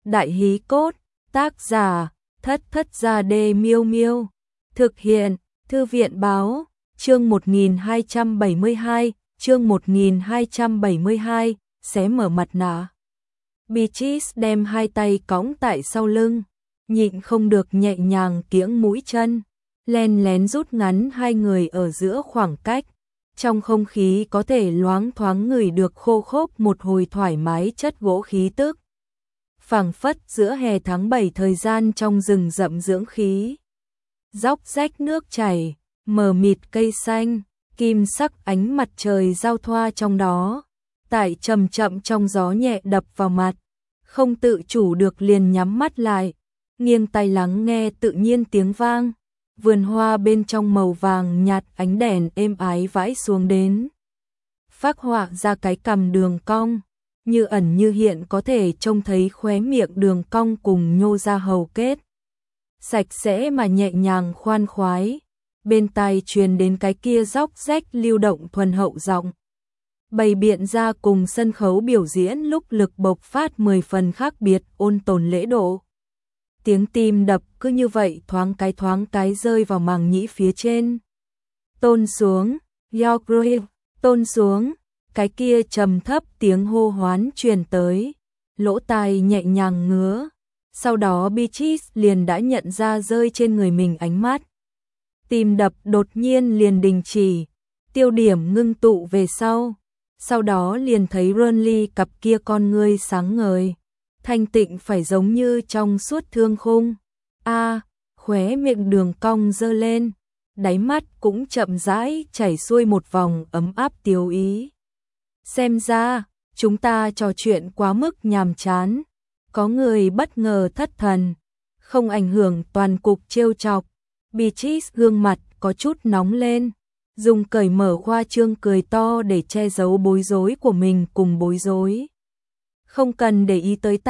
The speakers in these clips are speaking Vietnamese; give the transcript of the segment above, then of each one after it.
Đại hí cốt, tác giả, Thất Thất Gia Đê Miêu Miêu. Thực hiện, Thư viện báo, chương 1272, chương 1272, xé mở mặt nạ. Beatrice đem hai tay cõng tại sau lưng, nhịn không được nhẹ nhàng kiễng mũi chân, len lén rút ngắn hai người ở giữa khoảng cách. Trong không khí có thể loáng thoáng ngửi được khô khốc một hồi thoải mái chất gỗ khí tức. Phảng phất giữa hè tháng 7 thời gian trong rừng rậm dưỡng khí. Róc rách nước chảy, mờ mịt cây xanh, kim sắc ánh mặt trời giao thoa trong đó. Tại chậm chậm trong gió nhẹ đập vào mặt, không tự chủ được liền nhắm mắt lại, nghiêng tai lắng nghe tự nhiên tiếng vang. Vườn hoa bên trong màu vàng nhạt ánh đèn êm ái vãi xuống đến, phác họa ra cái cằm đường cong, như ẩn như hiện có thể trông thấy khóe miệng đường cong cùng nhô ra hầu kết. Sạch sẽ mà nhẹ nhàng khoan khoái, bên tai truyền đến cái kia róc rách lưu động thuần hậu giọng. Bày biện ra cùng sân khấu biểu diễn lúc lực bộc phát 10 phần khác biệt, ôn tồn lễ độ. Tiếng tim đập cứ như vậy thoáng cái rơi vào màng nhĩ phía trên. Tôn xuống, York, tôn xuống, cái kia trầm thấp tiếng hô hoán truyền tới, lỗ tai nhẹ nhàng ngứa. Sau đó Beatrice liền đã nhận ra rơi trên người mình ánh mắt. Tim đập đột nhiên liền đình chỉ, tiêu điểm ngưng tụ về sau đó liền thấy Ronly cặp kia con ngươi sáng ngời, thanh tịnh phải giống như trong suốt thương khung. Khóe miệng đường cong dơ lên, đáy mắt cũng chậm rãi chảy xuôi một vòng ấm áp tiêu ý. Xem ra, chúng ta trò chuyện quá mức nhàm chán, có người bất ngờ thất thần, không ảnh hưởng toàn cục trêu chọc. Beatrice gương mặt có chút nóng lên, dùng cởi mở khoa trương cười to để che giấu bối rối của mình cùng bối rối. Không cần để ý tới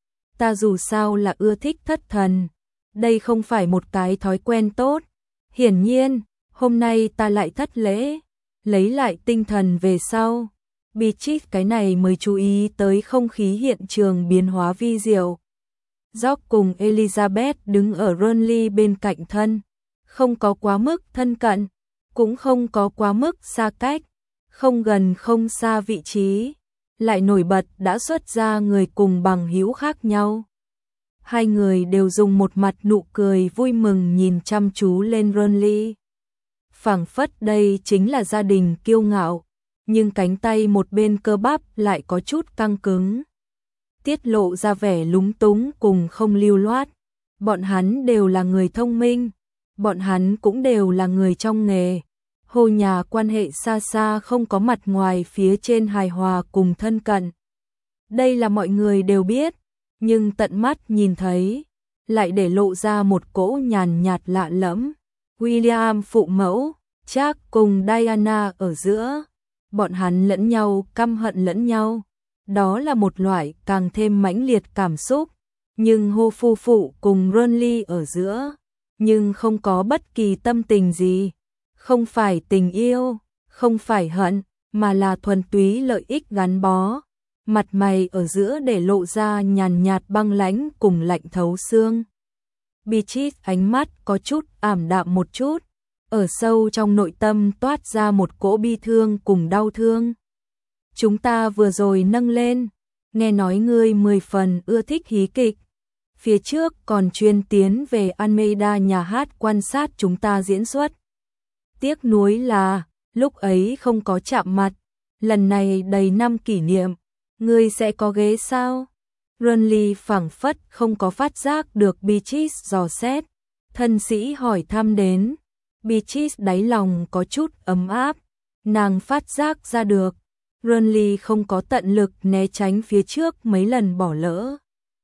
ta dù sao là ưa thích thất thần, đây không phải một cái thói quen tốt. Hiển nhiên, hôm nay ta lại thất lễ, lấy lại tinh thần về sau. Beatrice cái này mới chú ý tới không khí hiện trường biến hóa vi diệu. George cùng Elizabeth đứng ở Ronly bên cạnh thân, không có quá mức thân cận, cũng không có quá mức xa cách, không gần không xa vị trí, lại nổi bật đã xuất ra người cùng bằng hữu khác nhau. Hai người đều dùng một mặt nụ cười vui mừng nhìn chăm chú lên Ronly. Phảng phất đây chính là gia đình kiêu ngạo, nhưng cánh tay một bên cơ bắp lại có chút căng cứng, tiết lộ ra vẻ lúng túng cùng không lưu loát. Bọn hắn đều là người thông minh, bọn hắn cũng đều là người trong nghề. Hồ nhà quan hệ xa xa không có mặt ngoài phía trên hài hòa cùng thân cận. Đây là mọi người đều biết, nhưng tận mắt nhìn thấy, lại để lộ ra một cỗ nhàn nhạt lạ lẫm. William phụ mẫu, Jack cùng Diana ở giữa, bọn hắn lẫn nhau căm hận lẫn nhau. Đó là một loại càng thêm mãnh liệt cảm xúc, nhưng hô phu phụ cùng Ronly ở giữa, nhưng không có bất kỳ tâm tình gì. Không phải tình yêu, không phải hận, mà là thuần túy lợi ích gắn bó. Mặt mày ở giữa để lộ ra nhàn nhạt băng lãnh cùng lạnh thấu xương. Beatrice ánh mắt có chút ảm đạm một chút, ở sâu trong nội tâm toát ra một cỗ bi thương cùng đau thương. Chúng ta vừa rồi nâng lên, nghe nói ngươi 10 phần ưa thích hí kịch, phía trước còn chuyên tiến về Almeida nhà hát quan sát chúng ta diễn xuất. Tiếc nuối là, lúc ấy không có chạm mặt, lần này đầy năm kỷ niệm, ngươi sẽ có ghế sao? Ronly phảng phất không có phát giác được Beatrice dò xét, thân sĩ hỏi thăm đến. Beatrice đáy lòng có chút ấm áp, nàng phát giác ra được. Ronly không có tận lực né tránh phía trước mấy lần bỏ lỡ,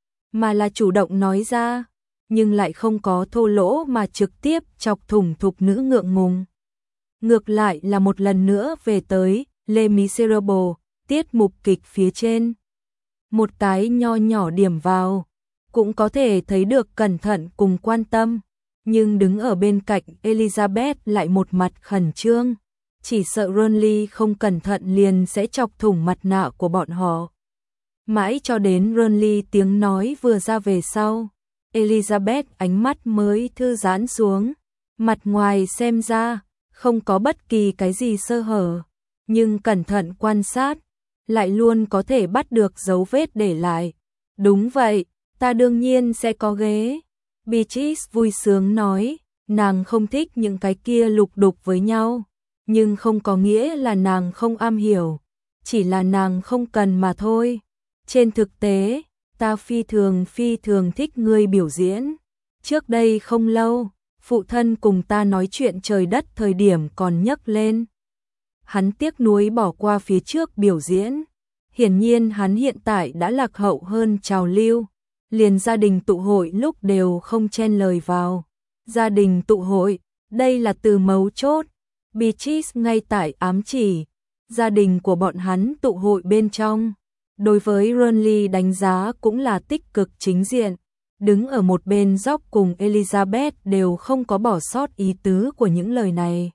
mà là chủ động nói ra, nhưng lại không có thô lỗ mà trực tiếp chọc thủng thục nữ ngượng ngùng. Ngược lại là một lần nữa về tới Les Miserables, tiết mục kịch phía trên. Một cái nho nhỏ điểm vào, cũng có thể thấy được cẩn thận cùng quan tâm, nhưng đứng ở bên cạnh Elizabeth lại một mặt khẩn trương, chỉ sợ Ronly không cẩn thận liền sẽ chọc thủng mặt nạ của bọn họ. Mãi cho đến Ronly tiếng nói vừa ra về sau, Elizabeth ánh mắt mới thư giãn xuống, mặt ngoài xem ra không có bất kỳ cái gì sơ hở, nhưng cẩn thận quan sát, lại luôn có thể bắt được dấu vết để lại. Đúng vậy, ta đương nhiên sẽ có ghế. Beatrice vui sướng nói, nàng không thích những cái kia lục đục với nhau, nhưng không có nghĩa là nàng không am hiểu, chỉ là nàng không cần mà thôi. Trên thực tế, ta phi thường thích ngươi biểu diễn. Trước đây không lâu, phụ thân cùng ta nói chuyện trời đất thời điểm còn nhắc lên. Hắn tiếc nuối bỏ qua phía trước biểu diễn. Hiển nhiên hắn hiện tại đã lạc hậu hơn trào lưu. Liền gia đình tụ hội lúc đều không chen lời vào. Gia đình tụ hội, đây là từ mấu chốt. Beatrice ngay tại ám chỉ. Gia đình của bọn hắn tụ hội bên trong. Đối với Ronly đánh giá cũng là tích cực chính diện. Đứng ở một bên George cùng Elizabeth đều không có bỏ sót ý tứ của những lời này.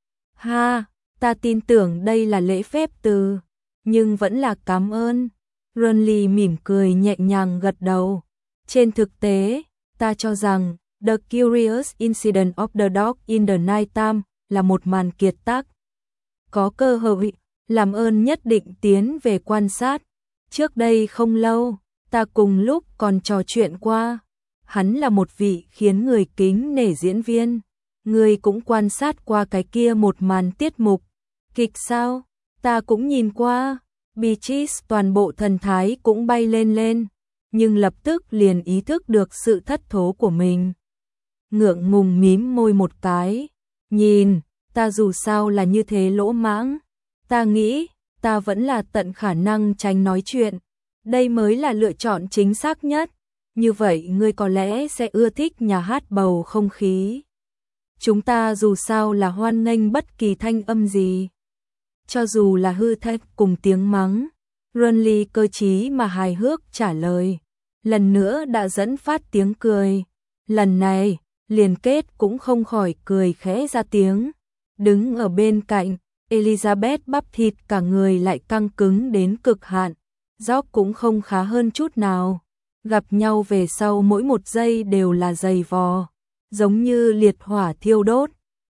Ha, ta tin tưởng đây là lễ phép từ, nhưng vẫn là cảm ơn. Ronly mỉm cười nhẹ nhàng gật đầu. Trên thực tế, ta cho rằng The Curious Incident of the Dog in the Night Time là một màn kiệt tác. Có cơ hội, làm ơn nhất định tiến về quan sát. Trước đây không lâu, ta cùng lúc còn trò chuyện qua. Hắn là một vị khiến người kính nể diễn viên. Người cũng quan sát qua cái kia một màn tiết mục. Kịch sao? Ta cũng nhìn qua. Beatrice toàn bộ thần thái cũng bay lên, nhưng lập tức liền ý thức được sự thất thố của mình. Ngượng ngùng mím môi một cái. Nhìn, ta dù sao là như thế lỗ mãng. Ta nghĩ, ta vẫn là tận khả năng tránh nói chuyện. Đây mới là lựa chọn chính xác nhất. Như vậy ngươi có lẽ sẽ ưa thích nhà hát bầu không khí. Chúng ta dù sao là hoan nghênh bất kỳ thanh âm gì. Cho dù là hư thách cùng tiếng mắng. Ronly cơ trí mà hài hước trả lời. Lần nữa đã dẫn phát tiếng cười. Lần này, liền kết cũng không khỏi cười khẽ ra tiếng. Đứng ở bên cạnh, Elizabeth bắp thịt cả người lại căng cứng đến cực hạn. George cũng không khá hơn chút nào. Gặp nhau về sau mỗi một giây đều là dày vò. Giống như liệt hỏa thiêu đốt.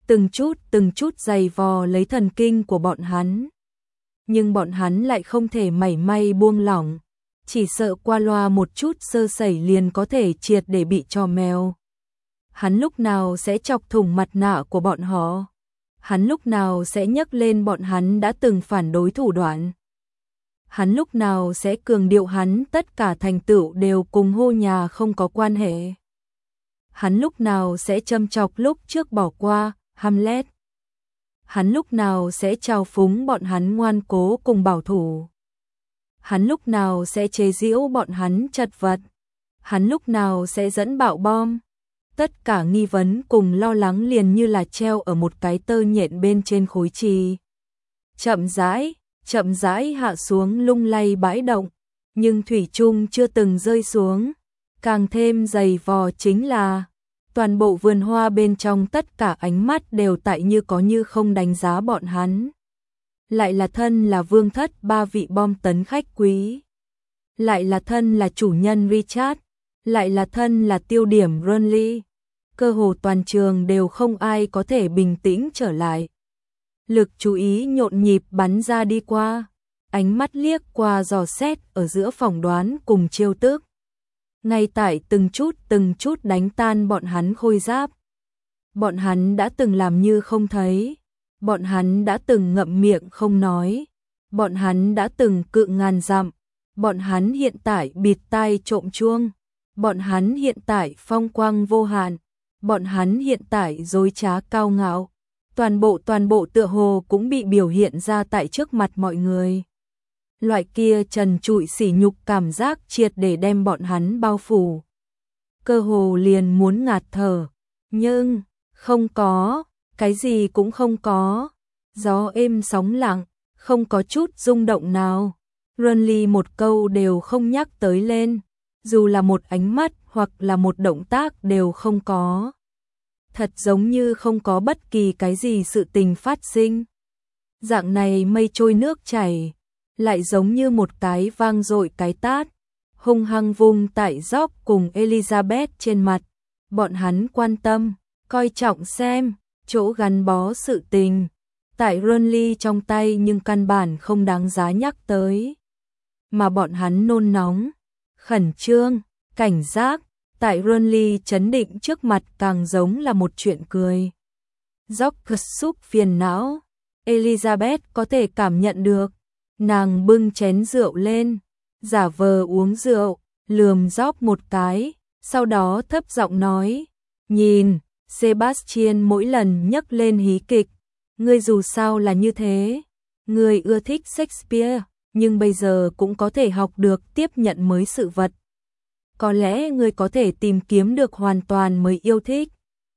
Từng chút dày vò lấy thần kinh của bọn hắn. Nhưng bọn hắn lại không thể mảy may buông lỏng. Chỉ sợ qua loa một chút sơ sẩy liền có thể triệt để bị trò mèo. Hắn lúc nào sẽ chọc thủng mặt nạ của bọn họ? Hắn lúc nào sẽ nhắc lên bọn hắn đã từng phản đối thủ đoạn? Hắn lúc nào sẽ cường điệu hắn tất cả thành tựu đều cùng hô nhà không có quan hệ? Hắn lúc nào sẽ châm chọc lúc trước bỏ qua Hamlet? Hắn lúc nào sẽ trào phúng bọn hắn ngoan cố cùng bảo thủ? Hắn lúc nào sẽ chế giễu bọn hắn chật vật? Hắn lúc nào sẽ dẫn bạo bom? Tất cả nghi vấn cùng lo lắng liền như là treo ở một cái tơ nhện bên trên khối trì. Chậm rãi hạ xuống lung lay bãi động, nhưng thủy chung chưa từng rơi xuống. Càng thêm dày vò chính là toàn bộ vườn hoa bên trong tất cả ánh mắt đều tại như có như không đánh giá bọn hắn. Lại là thân là vương thất ba vị bom tấn khách quý. Lại là thân là chủ nhân Richard. Lại là thân là tiêu điểm Ronly. Cơ hồ toàn trường đều không ai có thể bình tĩnh trở lại. Lực chú ý nhộn nhịp bắn ra đi qua. Ánh mắt liếc qua dò xét ở giữa phỏng đoán cùng trêu tức. Ngay tại từng chút đánh tan bọn hắn khôi giáp. Bọn hắn đã từng làm như không thấy. Bọn hắn đã từng ngậm miệng không nói. Bọn hắn đã từng cự ngàn dặm. Bọn hắn hiện tại bịt tai trộm chuông. Bọn hắn hiện tại phong quang vô hạn. Bọn hắn hiện tại dối trá cao ngạo. Toàn bộ tựa hồ cũng bị biểu hiện ra tại trước mặt mọi người. Loại kia trần trụi sỉ nhục cảm giác triệt để đem bọn hắn bao phủ. Cơ hồ liền muốn ngạt thở. Nhưng, không có, cái gì cũng không có. Gió êm sóng lặng, không có chút rung động nào. Ronly một câu đều không nhắc tới lên. Dù là một ánh mắt hoặc là một động tác đều không có. Thật giống như không có bất kỳ cái gì sự tình phát sinh. Dạng này mây trôi nước chảy. lại giống như một cái vang dội cái tát, hung hăng vung tại George cùng Elizabeth trên mặt. Bọn hắn quan tâm, coi trọng xem, chỗ gắn bó sự tình, tại Renly trong tay nhưng căn bản không đáng giá nhắc tới. Mà bọn hắn nôn nóng, khẩn trương, cảnh giác, tại Renly chấn định trước mặt càng giống là một chuyện cười. George xúc phiền não, Elizabeth có thể cảm nhận được, nàng bưng chén rượu lên, giả vờ uống rượu, lườm George một cái, sau đó thấp giọng nói, nhìn, Sebastian mỗi lần nhắc lên hí kịch, ngươi dù sao là như thế, ngươi ưa thích Shakespeare, nhưng bây giờ cũng có thể học được tiếp nhận mới sự vật. Có lẽ ngươi có thể tìm kiếm được hoàn toàn mới yêu thích.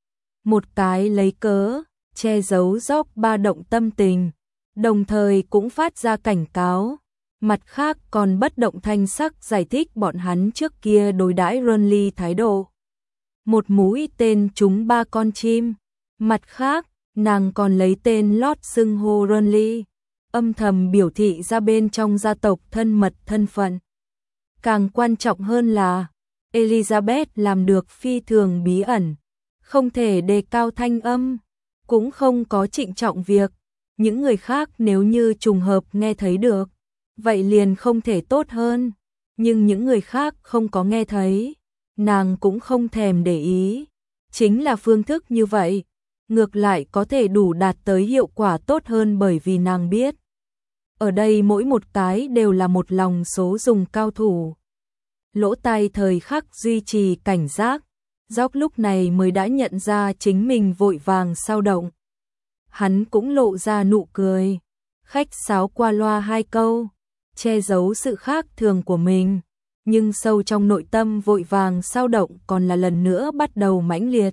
Một cái lấy cớ, che giấu George ba động tâm tình, đồng thời cũng phát ra cảnh cáo. Mặt khác còn bất động thanh sắc giải thích bọn hắn trước kia đối đãi Renly thái độ. Một mũi tên trúng ba con chim. Mặt khác, nàng còn lấy tên lót xưng hô Renly, âm thầm biểu thị ra bên trong gia tộc thân mật thân phận. Càng quan trọng hơn là, Elizabeth làm được phi thường bí ẩn, không thể đề cao thanh âm, cũng không có trịnh trọng việc. Những người khác nếu như trùng hợp nghe thấy được, vậy liền không thể tốt hơn, nhưng những người khác không có nghe thấy, nàng cũng không thèm để ý. Chính là phương thức như vậy, ngược lại có thể đủ đạt tới hiệu quả tốt hơn bởi vì nàng biết. Ở đây mỗi một cái đều là một lòng số dùng cao thủ. Lỗ tai thời khắc duy trì cảnh giác, George lúc này mới đã nhận ra chính mình vội vàng sao động. Hắn cũng lộ ra nụ cười, khách sáo qua loa hai câu, che giấu sự khác thường của mình, nhưng sâu trong nội tâm vội vàng sao động còn là lần nữa bắt đầu mãnh liệt.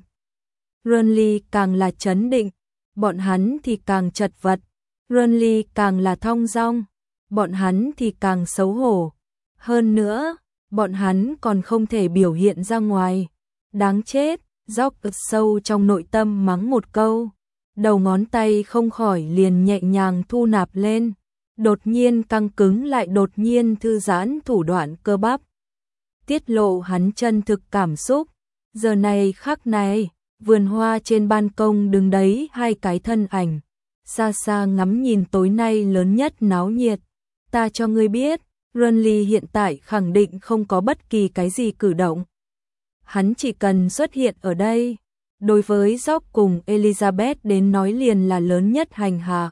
Renly càng là trấn định, bọn hắn thì càng chật vật, Renly càng là thong dong, bọn hắn thì càng xấu hổ. Hơn nữa, bọn hắn còn không thể biểu hiện ra ngoài. Đáng chết, George sâu trong nội tâm mắng một câu, đầu ngón tay không khỏi liền nhẹ nhàng thu nạp lên, đột nhiên căng cứng lại đột nhiên thư giãn thủ đoạn cơ bắp, tiết lộ hắn chân thực cảm xúc. Giờ này khắc này, vườn hoa trên ban công đứng đấy hai cái thân ảnh, xa xa ngắm nhìn tối nay lớn nhất náo nhiệt. Ta cho ngươi biết, Renly hiện tại khẳng định không có bất kỳ cái gì cử động. Hắn chỉ cần xuất hiện ở đây, đối với George cùng Elizabeth đến nói liền là lớn nhất hành hạ.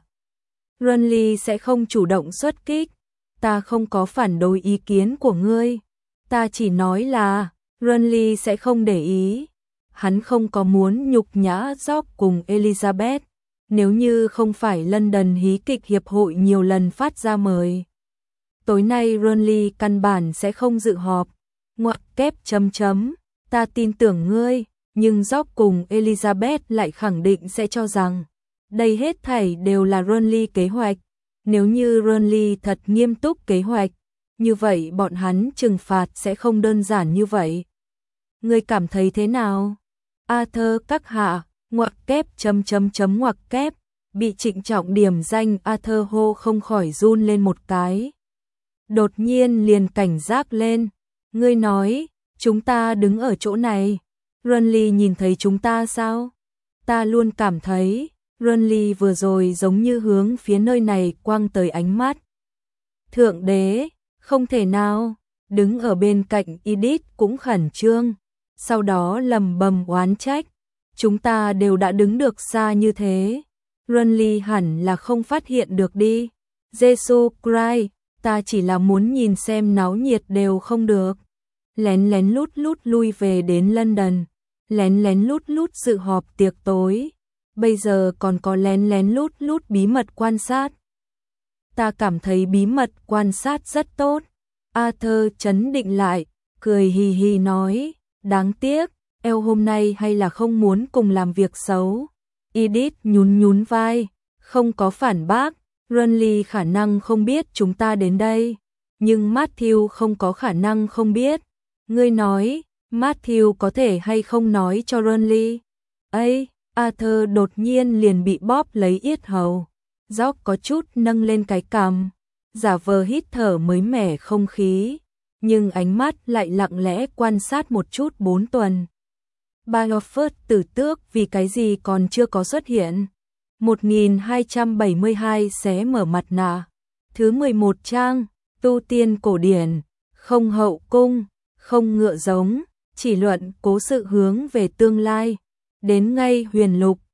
Renly sẽ không chủ động xuất kích, ta không có phản đối ý kiến của ngươi, ta chỉ nói là Renly sẽ không để ý. Hắn không có muốn nhục nhã George cùng Elizabeth, nếu như không phải London hí kịch hiệp hội nhiều lần phát ra mời. Tối nay Renly căn bản sẽ không dự họp. Ngoặc kép chấm chấm, ta tin tưởng ngươi, nhưng George cùng Elizabeth lại khẳng định sẽ cho rằng đây hết thảy đều là Renly kế hoạch. Nếu như Renly thật nghiêm túc kế hoạch, như vậy bọn hắn trừng phạt sẽ không đơn giản như vậy. Ngươi cảm thấy thế nào? Arthur các hạ, ngoặc kép chấm chấm chấm ngoặc kép, bị trịnh trọng điểm danh Arthur hô không khỏi run lên một cái. Đột nhiên liền cảnh giác lên, ngươi nói, chúng ta đứng ở chỗ này, Renly nhìn thấy chúng ta sao? Ta luôn cảm thấy, Renly vừa rồi giống như hướng phía nơi này quang tới ánh mắt. Thượng đế, không thể nào, đứng ở bên cạnh Edith cũng khẩn trương, sau đó lầm bầm oán trách, chúng ta đều đã đứng được xa như thế, Renly hẳn là không phát hiện được đi. Jesus Christ, ta chỉ là muốn nhìn xem náo nhiệt đều không được. Lén lén lút lút lui về đến London, lén lén lút lút dự họp tiệc tối, bây giờ còn có lén lén lút lút bí mật quan sát. Ta cảm thấy bí mật quan sát rất tốt. Arthur trấn định lại, cười hì hì nói, đáng tiếc, eo hôm nay hay là không muốn cùng làm việc xấu. Edith nhún nhún vai, không có phản bác. Renly khả năng không biết chúng ta đến đây, nhưng Matthew không có khả năng không biết. Ngươi nói, Matthew có thể hay không nói cho Renly? Ây, Arthur đột nhiên liền bị bóp lấy yết hầu. George có chút nâng lên cái cằm. giả vờ hít thở mới mẻ không khí, nhưng ánh mắt lại lặng lẽ quan sát một chút 4 tuần. Biofirst tử tước vì cái gì còn chưa có xuất hiện. 1272 xé mở mặt nạ. Thứ 11 trang, tu tiên cổ điển, không hậu cung, không ngựa giống, chỉ luận cố sự hướng về tương lai. Đến ngay huyền lục,